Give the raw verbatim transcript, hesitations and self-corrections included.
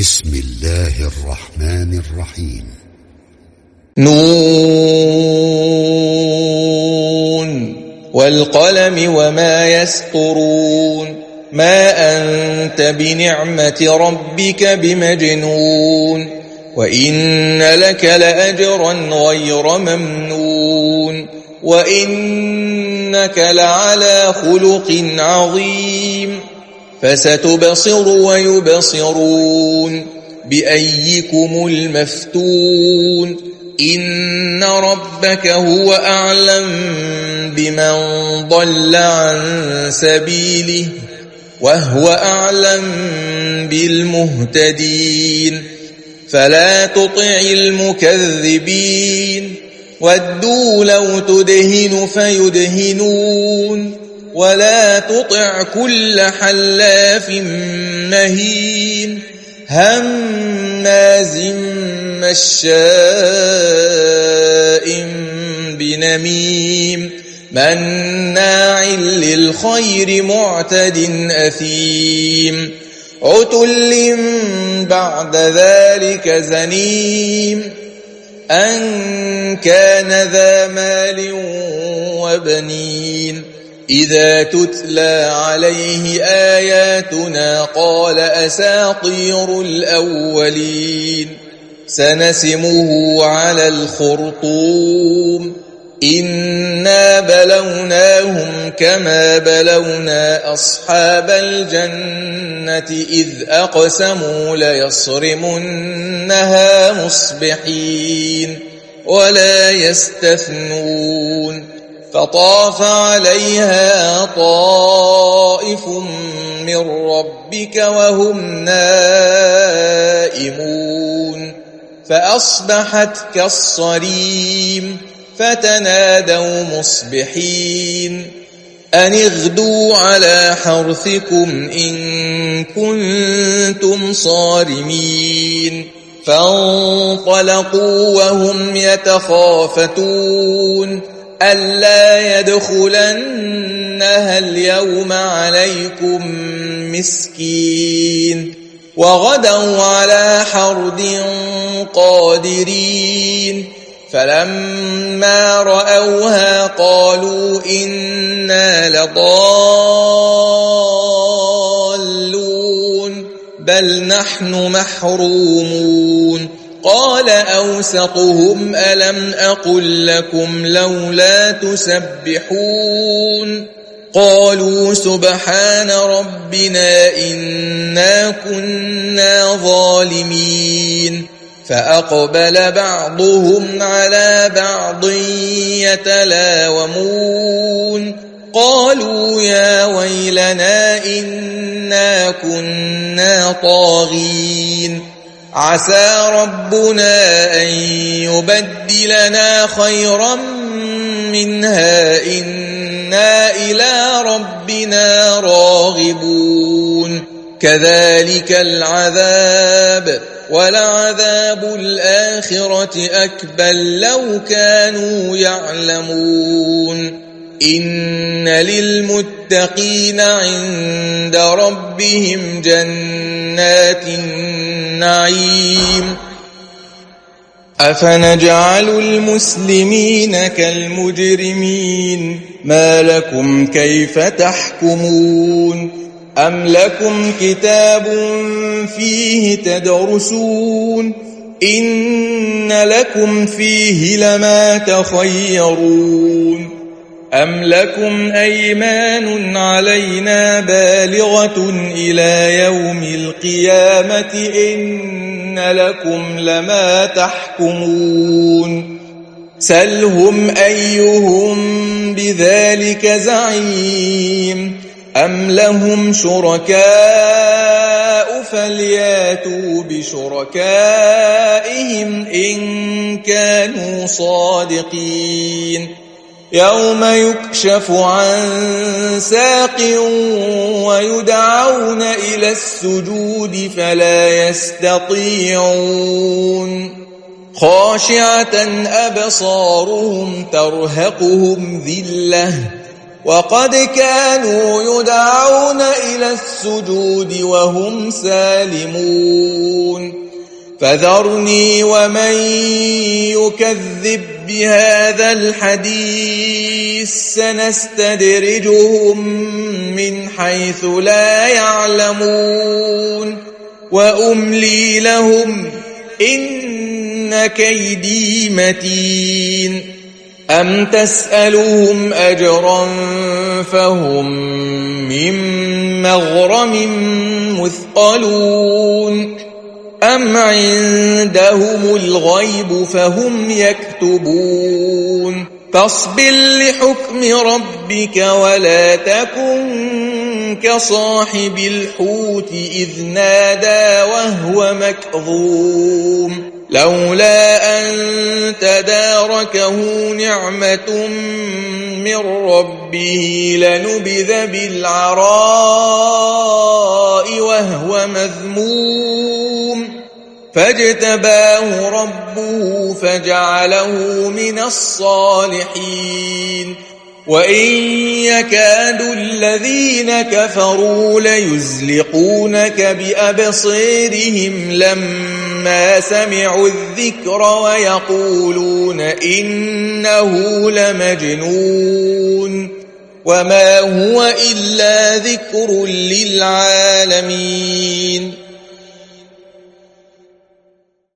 بسم الله الرحمن الرحيم. نون والقلم وما يسطرون ما أنت بنعمة ربك بمجنون وإن لك لأجرا غير ممنون وإنك لعلى خلق عظيم فستبصر ويبصرون بأيكم المفتون إن ربك هو أعلم بمن ضل عن سبيله وهو أعلم بالمهتدين فلا تطع المكذبين ودوا لو تدهن فيدهنون ولا تطع كل حلاف مهين هماز مشاء بنميم مناع للخير معتد أثيم عتل بعد ذلك زنيم أن كان ذا مال وبنين إذا تتلى عليه آياتنا قال أساطير الأولين سنسمه على الخرطوم إنا بلوناهم كما بلونا أصحاب الجنة إذ أقسموا ليصرمنها مصبحين ولا يستثنون فطاف عليها طائف من ربك وهم نائمون فأصبحت كالصريم فتنادوا مصبحين أن اغدوا على حرثكم إن كنتم صارمين فانطلقوا وهم يتخافتون ألا يدخلنها اليوم عليكم مسكين وغدوا على حرد قادرين فلما رأوها قالوا إنا لضالون بل نحن محرومون قال أوسطهم ألم أقل لكم لولا تسبحون قالوا سبحان ربنا إنا كنا ظالمين فأقبل بعضهم على بعض يتلاومون قالوا يا ويلنا إنا كنا طاغين عسى ربنا أن يبدلنا خيرا منها إنا إلى ربنا راغبون كذلك العذاب ولعذاب الآخرة أكبر لو كانوا يعلمون إن للمتقين عند ربهم جنات النعيم أفنجعل المسلمين كالمجرمين ما لكم كيف تحكمون أم لكم كتاب فيه تدرسون إن لكم فيه لما تخيرون أم لكم أيمان علينا بالغة إلى يوم القيامة إن لكم لما تحكمون سلهم أيهم بذلك زعيم أم لهم شركاء فلياتوا بشركائهم إن كانوا صادقين يوم يكشف عن ساق ويدعون إلى السجود فلا يستطيعون خاشعة أبصارهم ترهقهم ذلة وقد كانوا يدعون إلى السجود وهم سالمون فذرني ومن يكذب بهذا الحديث سنستدرجهم من حيث لا يعلمون وأملي لهم إن كيدي متين أم تسألهم أجرا فهم من مغرم مثقلون أم عندهم الغيب فهم يكتبون فاصبر لحكم ربك ولا تكن كصاحب الحوت إذ نادى وهو مكظوم لولا أن تداركه نعمة من ربه لنبذ بالعراء وهو مذموم فاجتباه ربه فجعله من الصالحين وإن يكاد الذين كفروا ليزلقونك بأبصيرهم لما سمعوا الذكر ويقولون إنه لمجنون وما هو إلا ذكر للعالمين